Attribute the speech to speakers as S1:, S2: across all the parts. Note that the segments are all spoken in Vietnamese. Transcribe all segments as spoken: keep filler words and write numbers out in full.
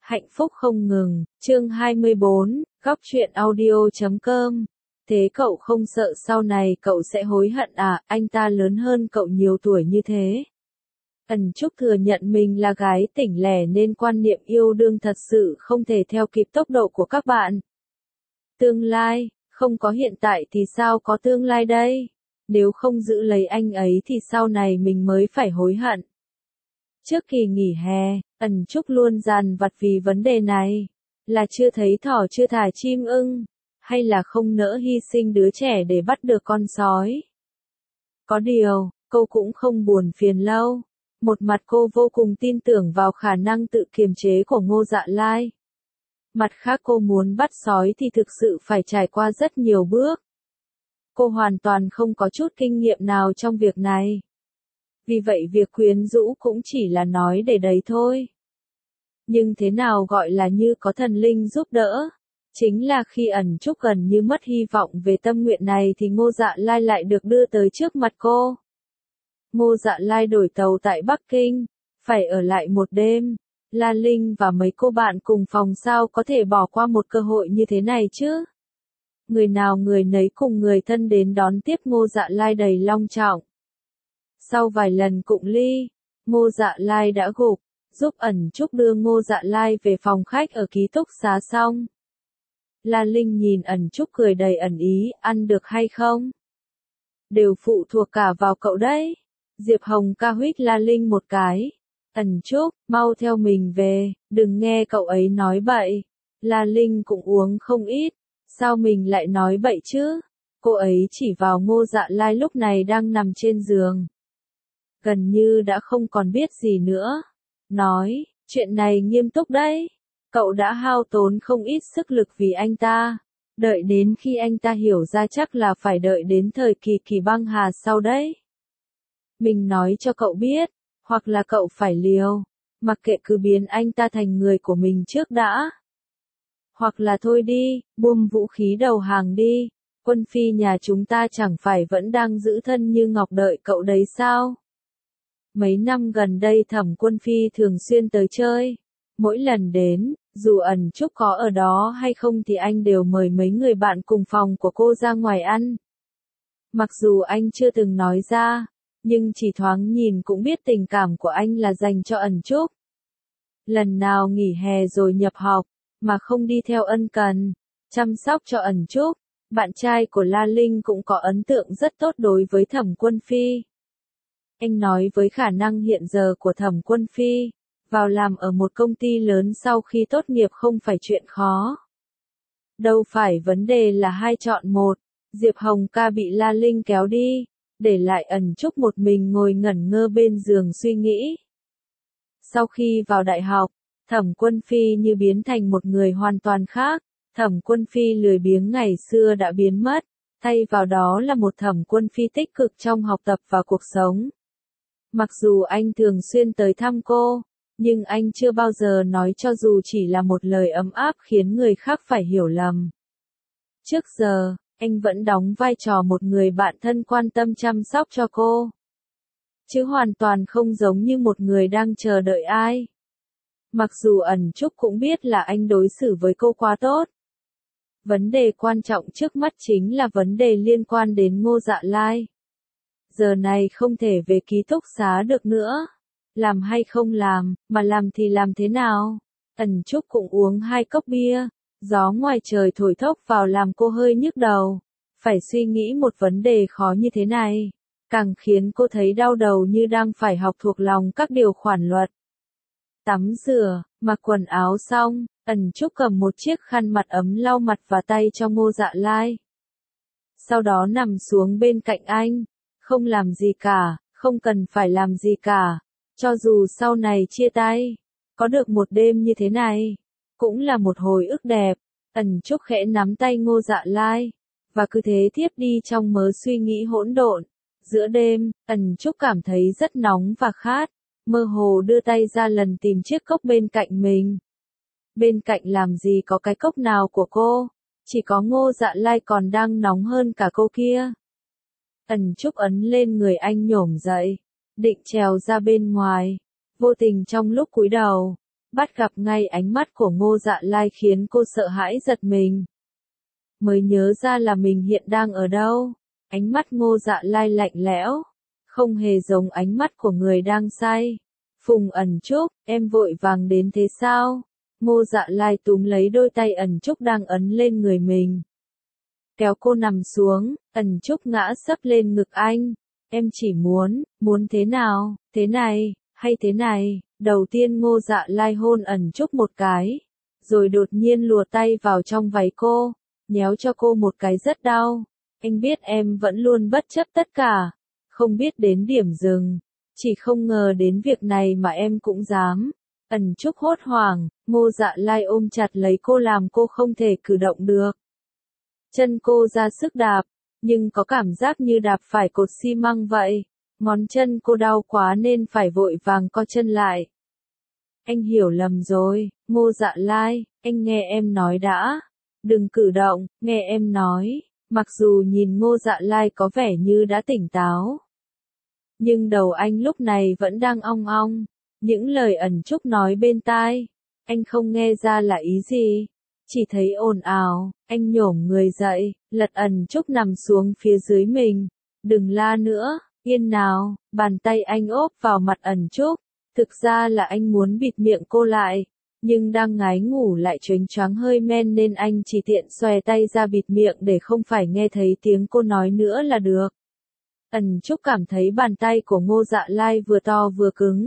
S1: Hạnh phúc không ngừng, chương hai mươi bốn, góc truyện audio chấm com. Thế cậu không sợ sau này cậu sẽ hối hận à, anh ta lớn hơn cậu nhiều tuổi như thế. Ẩn Trúc thừa nhận mình là gái tỉnh lẻ nên quan niệm yêu đương thật sự không thể theo kịp tốc độ của các bạn. Tương lai, không có hiện tại thì sao có tương lai đây? Nếu không giữ lấy anh ấy thì sau này mình mới phải hối hận. Trước kỳ nghỉ hè, Ẩn Trúc luôn dằn vặt vì vấn đề này. Là chưa thấy thỏ chưa thả chim ưng, hay là không nỡ hy sinh đứa trẻ để bắt được con sói. Có điều, cô cũng không buồn phiền lâu. Một mặt cô vô cùng tin tưởng vào khả năng tự kiềm chế của Ngô Dạ Lai. Mặt khác cô muốn bắt sói thì thực sự phải trải qua rất nhiều bước. Cô hoàn toàn không có chút kinh nghiệm nào trong việc này. Vì vậy việc quyến rũ cũng chỉ là nói để đấy thôi. Nhưng thế nào gọi là như có thần linh giúp đỡ? Chính là khi Ẩn Trúc gần như mất hy vọng về tâm nguyện này thì Ngô Dạ Lai lại được đưa tới trước mặt cô. Ngô Dạ Lai đổi tàu tại Bắc Kinh, phải ở lại một đêm. La Linh và mấy cô bạn cùng phòng sao có thể bỏ qua một cơ hội như thế này chứ? Người nào người nấy cùng người thân đến đón tiếp Ngô Dạ Lai đầy long trọng. Sau vài lần cụng ly, Ngô Dạ Lai đã gục, giúp Ẩn Trúc đưa Ngô Dạ Lai về phòng khách ở ký túc xá xong. La Linh nhìn Ẩn Trúc cười đầy ẩn ý, ăn được hay không? Đều phụ thuộc cả vào cậu đấy. Diệp Hồng ca huých La Linh một cái. Ẩn Trúc, mau theo mình về, đừng nghe cậu ấy nói bậy. La Linh cũng uống không ít, sao mình lại nói bậy chứ? Cô ấy chỉ vào Ngô Dạ Lai lúc này đang nằm trên giường. Gần như đã không còn biết gì nữa. Nói, chuyện này nghiêm túc đấy. Cậu đã hao tốn không ít sức lực vì anh ta. Đợi đến khi anh ta hiểu ra chắc là phải đợi đến thời kỳ kỳ băng hà sau đấy. Mình nói cho cậu biết, hoặc là cậu phải liều, mặc kệ cứ biến anh ta thành người của mình trước đã. Hoặc là thôi đi, buông vũ khí đầu hàng đi. Quân phi nhà chúng ta chẳng phải vẫn đang giữ thân như ngọc đợi cậu đấy sao? Mấy năm gần đây Thẩm Quân Phi thường xuyên tới chơi. Mỗi lần đến, dù Ẩn Trúc có ở đó hay không thì anh đều mời mấy người bạn cùng phòng của cô ra ngoài ăn. Mặc dù anh chưa từng nói ra, nhưng chỉ thoáng nhìn cũng biết tình cảm của anh là dành cho Ẩn Trúc. Lần nào nghỉ hè rồi nhập học, mà không đi theo ân cần, chăm sóc cho Ẩn Trúc, bạn trai của La Linh cũng có ấn tượng rất tốt đối với Thẩm Quân Phi. Anh nói với khả năng hiện giờ của Thẩm Quân Phi, vào làm ở một công ty lớn sau khi tốt nghiệp không phải chuyện khó. Đâu phải vấn đề là hai chọn một, Diệp Hồng ca bị La Linh kéo đi, để lại Ẩn Trúc một mình ngồi ngẩn ngơ bên giường suy nghĩ. Sau khi vào đại học, Thẩm Quân Phi như biến thành một người hoàn toàn khác, Thẩm Quân Phi lười biếng ngày xưa đã biến mất, thay vào đó là một Thẩm Quân Phi tích cực trong học tập và cuộc sống. Mặc dù anh thường xuyên tới thăm cô, nhưng anh chưa bao giờ nói cho dù chỉ là một lời ấm áp khiến người khác phải hiểu lầm. Trước giờ, anh vẫn đóng vai trò một người bạn thân quan tâm chăm sóc cho cô. Chứ hoàn toàn không giống như một người đang chờ đợi ai. Mặc dù Ẩn Trúc cũng biết là anh đối xử với cô quá tốt. Vấn đề quan trọng trước mắt chính là vấn đề liên quan đến Ngô Dạ Lai. Giờ này không thể về ký túc xá được nữa. Làm hay không làm, mà làm thì làm thế nào? Ẩn Trúc cũng uống hai cốc bia. Gió ngoài trời thổi thốc vào làm cô hơi nhức đầu. Phải suy nghĩ một vấn đề khó như thế này. Càng khiến cô thấy đau đầu như đang phải học thuộc lòng các điều khoản luật. Tắm rửa, mặc quần áo xong, Ẩn Trúc cầm một chiếc khăn mặt ấm lau mặt và tay cho Ngô Dạ Lai. Sau đó nằm xuống bên cạnh anh. Không làm gì cả, không cần phải làm gì cả. Cho dù sau này chia tay, có được một đêm như thế này, cũng là một hồi ức đẹp. Ẩn Trúc khẽ nắm tay Ngô Dạ Lai, và cứ thế tiếp đi trong mớ suy nghĩ hỗn độn. Giữa đêm, Ẩn Trúc cảm thấy rất nóng và khát, mơ hồ đưa tay ra lần tìm chiếc cốc bên cạnh mình. Bên cạnh làm gì có cái cốc nào của cô, chỉ có Ngô Dạ Lai còn đang nóng hơn cả cô kia. Ẩn Trúc ấn lên người anh nhổm dậy, định trèo ra bên ngoài, vô tình trong lúc cúi đầu, Bắt gặp ngay ánh mắt của Ngô Dạ Lai khiến cô sợ hãi giật mình. Mới nhớ ra là mình hiện đang ở đâu. Ánh mắt Ngô Dạ Lai lạnh lẽo, không hề giống ánh mắt của người đang say. Phùng Ẩn Trúc, em vội vàng đến thế sao? Ngô Dạ Lai túm lấy đôi tay Ẩn Trúc đang ấn lên người mình. Kéo cô nằm xuống, Ẩn Trúc ngã sấp lên ngực anh. Em chỉ muốn, muốn thế nào, thế này, hay thế này? Đầu tiên Ngô Dạ Lai hôn Ẩn Trúc một cái, rồi đột nhiên lùa tay vào trong váy cô, nhéo cho cô một cái rất đau. Anh biết em vẫn luôn bất chấp tất cả, không biết đến điểm dừng, chỉ không ngờ đến việc này mà em cũng dám. Ẩn Trúc hốt hoảng, Ngô Dạ Lai ôm chặt lấy cô làm cô không thể cử động được. Chân cô ra sức đạp, nhưng có cảm giác như đạp phải cột xi măng vậy. Ngón chân cô đau quá nên phải vội vàng co chân lại. Anh hiểu lầm rồi, Ngô Dạ Lai, anh nghe em nói đã. Đừng cử động, nghe em nói. Mặc dù nhìn Ngô Dạ Lai có vẻ như đã tỉnh táo, nhưng đầu anh lúc này vẫn đang ong ong. Những lời Ẩn Trúc nói bên tai, anh không nghe ra là ý gì, chỉ thấy ồn ào. Anh nhổm người dậy, lật Ẩn Trúc nằm xuống phía dưới mình. Đừng la nữa, yên nào. Bàn tay anh ốp vào mặt Ẩn Trúc. Thực ra là anh muốn bịt miệng cô lại, nhưng đang ngái ngủ lại choáng choáng hơi men nên anh chỉ tiện xòe tay ra bịt miệng để không phải nghe thấy tiếng cô nói nữa là được. Ẩn Trúc cảm thấy bàn tay của Ngô Dạ Lai vừa to vừa cứng,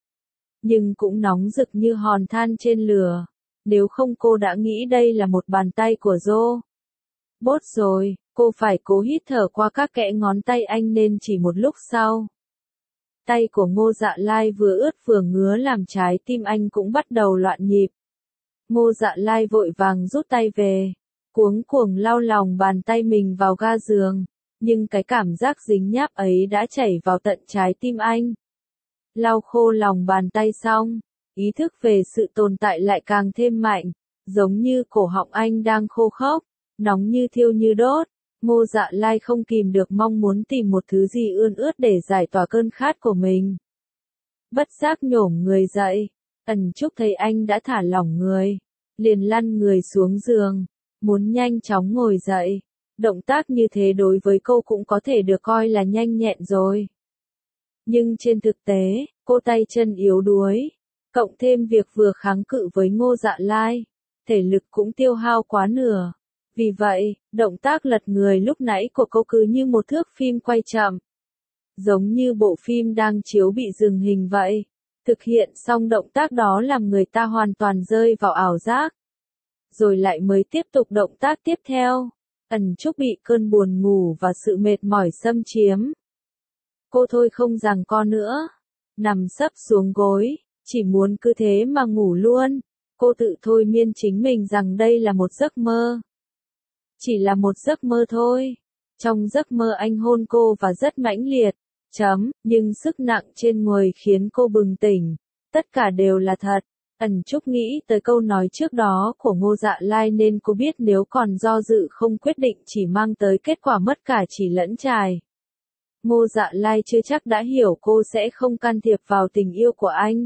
S1: nhưng cũng nóng rực như hòn than trên lửa. Nếu không cô đã nghĩ đây là một bàn tay của Dô. Bốt rồi, cô phải cố hít thở qua các kẽ ngón tay anh nên chỉ một lúc sau. Tay của Ngô Dạ Lai vừa ướt vừa ngứa làm trái tim anh cũng bắt đầu loạn nhịp. Ngô Dạ Lai vội vàng rút tay về, cuống cuồng lau lòng bàn tay mình vào ga giường, nhưng cái cảm giác dính nháp ấy đã chảy vào tận trái tim anh. Lau khô lòng bàn tay xong, ý thức về sự tồn tại lại càng thêm mạnh, giống như cổ họng anh đang khô khốc, nóng như thiêu như đốt. Ngô Dạ Lai không kìm được mong muốn tìm một thứ gì ươn ướt để giải tỏa cơn khát của mình. Bất giác nhổm người dậy, Ẩn Trúc thấy anh đã thả lỏng người, liền lăn người xuống giường, muốn nhanh chóng ngồi dậy. Động tác như thế đối với cô cũng có thể được coi là nhanh nhẹn rồi. Nhưng trên thực tế, cô tay chân yếu đuối, cộng thêm việc vừa kháng cự với Ngô Dạ Lai, thể lực cũng tiêu hao quá nửa. Vì vậy, động tác lật người lúc nãy của cô cứ như một thước phim quay chậm. Giống như bộ phim đang chiếu bị dừng hình vậy. Thực hiện xong động tác đó làm người ta hoàn toàn rơi vào ảo giác. Rồi lại mới tiếp tục động tác tiếp theo. Ẩn Trúc bị cơn buồn ngủ và sự mệt mỏi xâm chiếm. Cô thôi không giằng co nữa. Nằm sấp xuống gối, chỉ muốn cứ thế mà ngủ luôn. Cô tự thôi miên chính mình rằng đây là một giấc mơ. Chỉ là một giấc mơ thôi. Trong giấc mơ anh hôn cô và rất mãnh liệt. Chấm, nhưng sức nặng trên người khiến cô bừng tỉnh. Tất cả đều là thật. Ẩn Trúc nghĩ tới câu nói trước đó của Ngô Dạ Lai nên cô biết nếu còn do dự không quyết định chỉ mang tới kết quả mất cả chỉ lẫn trài. Ngô Dạ Lai chưa chắc đã hiểu cô sẽ không can thiệp vào tình yêu của anh.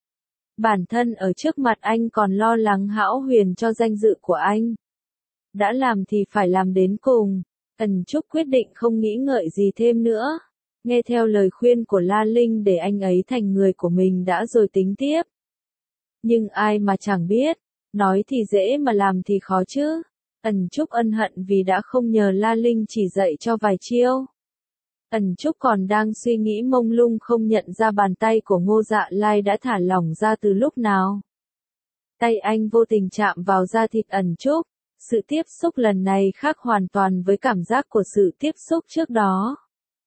S1: Bản thân ở trước mặt anh còn lo lắng hão huyền cho danh dự của anh. Đã làm thì phải làm đến cùng. Ẩn Trúc quyết định không nghĩ ngợi gì thêm nữa. Nghe theo lời khuyên của La Linh để anh ấy thành người của mình đã rồi tính tiếp. Nhưng ai mà chẳng biết, nói thì dễ mà làm thì khó chứ. Ẩn Trúc ân hận vì đã không nhờ La Linh chỉ dạy cho vài chiêu. Ẩn Trúc còn đang suy nghĩ mông lung không nhận ra bàn tay của Ngô Dạ Lai đã thả lỏng ra từ lúc nào. Tay anh vô tình chạm vào da thịt Ẩn Trúc. Sự tiếp xúc lần này khác hoàn toàn với cảm giác của sự tiếp xúc trước đó.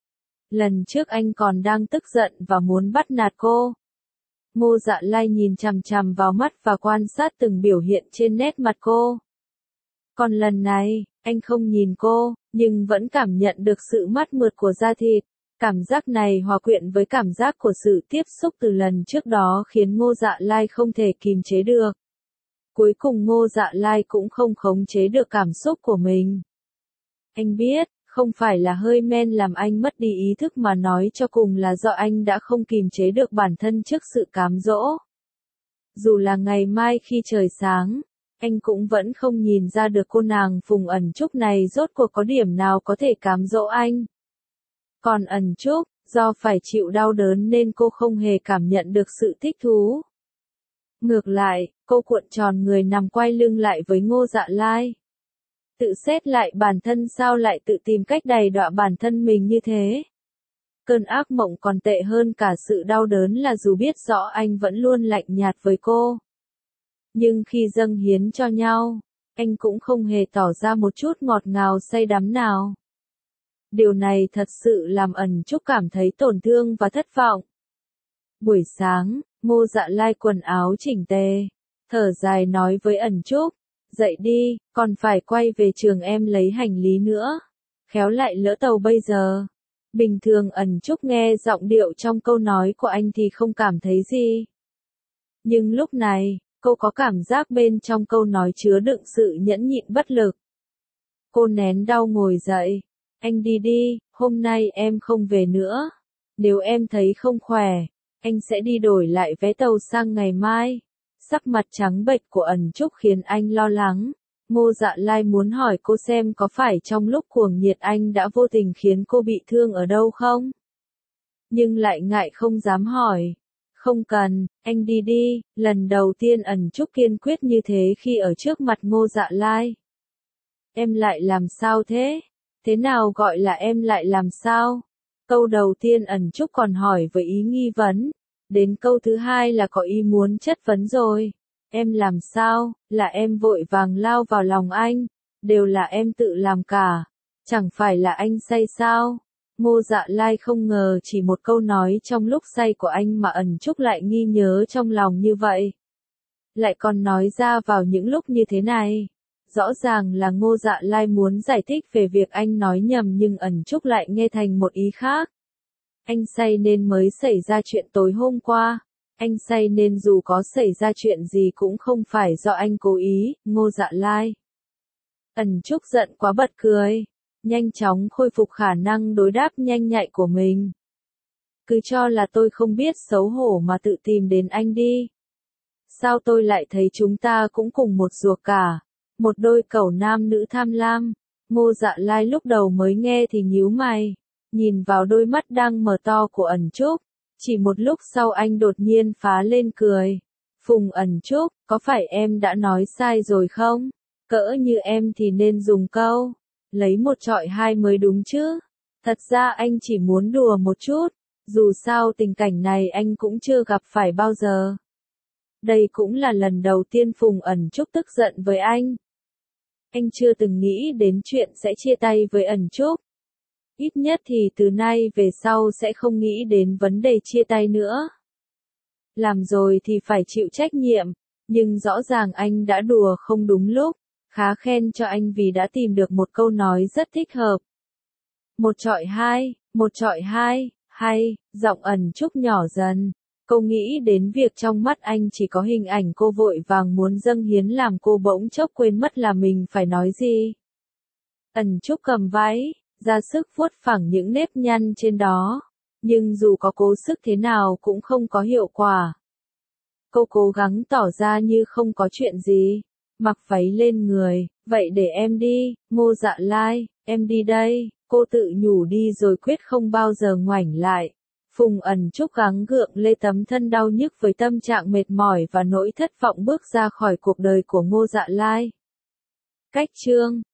S1: Lần trước anh còn đang tức giận và muốn bắt nạt cô. Ngô Dạ Lai nhìn chằm chằm vào mắt và quan sát từng biểu hiện trên nét mặt cô. Còn lần này, anh không nhìn cô, nhưng vẫn cảm nhận được sự mát mượt của da thịt. Cảm giác này hòa quyện với cảm giác của sự tiếp xúc từ lần trước đó khiến Ngô Dạ Lai không thể kìm chế được. Cuối cùng Ngô Dạ Lai cũng không khống chế được cảm xúc của mình. Anh biết, không phải là hơi men làm anh mất đi ý thức mà nói cho cùng là do anh đã không kìm chế được bản thân trước sự cám dỗ. Dù là ngày mai khi trời sáng, anh cũng vẫn không nhìn ra được cô nàng Phùng Ẩn Trúc này rốt cuộc có điểm nào có thể cám dỗ anh. Còn Ẩn Trúc, do phải chịu đau đớn nên cô không hề cảm nhận được sự thích thú. Ngược lại, cô cuộn tròn người nằm quay lưng lại với Ngô Dạ Lai. Tự xét lại bản thân sao lại tự tìm cách đày đọa bản thân mình như thế. Cơn ác mộng còn tệ hơn cả sự đau đớn là dù biết rõ anh vẫn luôn lạnh nhạt với cô. Nhưng khi dâng hiến cho nhau, anh cũng không hề tỏ ra một chút ngọt ngào say đắm nào. Điều này thật sự làm Ẩn Trúc cảm thấy tổn thương và thất vọng. Buổi sáng, Ngô Dạ Lai quần áo chỉnh tề, thở dài nói với Ẩn Trúc, dậy đi, còn phải quay về trường em lấy hành lý nữa. Khéo lại lỡ tàu bây giờ. Bình thường Ẩn Trúc nghe giọng điệu trong câu nói của anh thì không cảm thấy gì. Nhưng lúc này, cô có cảm giác bên trong câu nói chứa đựng sự nhẫn nhịn bất lực. Cô nén đau ngồi dậy. Anh đi đi, hôm nay em không về nữa. Nếu em thấy không khỏe, anh sẽ đi đổi lại vé tàu sang ngày mai. Sắc mặt trắng bệch của Ẩn Trúc khiến anh lo lắng. Ngô Dạ Lai muốn hỏi cô xem có phải trong lúc cuồng nhiệt anh đã vô tình khiến cô bị thương ở đâu không? Nhưng lại ngại không dám hỏi. Không cần, anh đi đi, lần đầu tiên Ẩn Trúc kiên quyết như thế khi ở trước mặt Ngô Dạ Lai. Em lại làm sao thế? Thế nào gọi là em lại làm sao? Câu đầu tiên Ẩn Trúc còn hỏi với ý nghi vấn. Đến câu thứ hai là có ý muốn chất vấn rồi. Em làm sao? Là em vội vàng lao vào lòng anh. Đều là em tự làm cả. Chẳng phải là anh say sao? Ngô Dạ Lai không ngờ chỉ một câu nói trong lúc say của anh mà Ẩn Trúc lại nghi nhớ trong lòng như vậy. Lại còn nói ra vào những lúc như thế này. Rõ ràng là Ngô Dạ Lai muốn giải thích về việc anh nói nhầm nhưng Ẩn Trúc lại nghe thành một ý khác. Anh say nên mới xảy ra chuyện tối hôm qua. Anh say nên dù có xảy ra chuyện gì cũng không phải do anh cố ý, Ngô Dạ Lai. Ẩn Trúc giận quá bật cười. Nhanh chóng khôi phục khả năng đối đáp nhanh nhạy của mình. Cứ cho là tôi không biết xấu hổ mà tự tìm đến anh đi. Sao tôi lại thấy chúng ta cũng cùng một ruột cả. Một đôi cẩu nam nữ tham lam. Ngô Dạ Lai lúc đầu mới nghe thì nhíu mày. Nhìn vào đôi mắt đang mở to của Ẩn Trúc. Chỉ một lúc sau anh đột nhiên phá lên cười. Phùng Ẩn Trúc, có phải em đã nói sai rồi không? Cỡ như em thì nên dùng câu. Lấy một trọi hai mới đúng chứ. Thật ra anh chỉ muốn đùa một chút. Dù sao tình cảnh này anh cũng chưa gặp phải bao giờ. Đây cũng là lần đầu tiên Phùng Ẩn Trúc tức giận với anh. Anh chưa từng nghĩ đến chuyện sẽ chia tay với Ẩn Trúc. Ít nhất thì từ nay về sau sẽ không nghĩ đến vấn đề chia tay nữa. Làm rồi thì phải chịu trách nhiệm, nhưng rõ ràng anh đã đùa không đúng lúc. Khá khen cho anh vì đã tìm được một câu nói rất thích hợp. Một trọi hai, một trọi hai, hay, giọng Ẩn Trúc nhỏ dần. Cô nghĩ đến việc trong mắt anh chỉ có hình ảnh cô vội vàng muốn dâng hiến làm cô bỗng chốc quên mất là mình phải nói gì. Ẩn Trúc cầm váy, ra sức vuốt phẳng những nếp nhăn trên đó. Nhưng dù có cố sức thế nào cũng không có hiệu quả. Cô cố gắng tỏ ra như không có chuyện gì. Mặc váy lên người, vậy để em đi, Ngô Dạ Lai, em đi đây, cô tự nhủ đi rồi quyết không bao giờ ngoảnh lại. Phùng Ẩn Trúc gắng gượng lê tấm thân đau nhức với tâm trạng mệt mỏi và nỗi thất vọng bước ra khỏi cuộc đời của Ngô Dạ Lai. Cách chương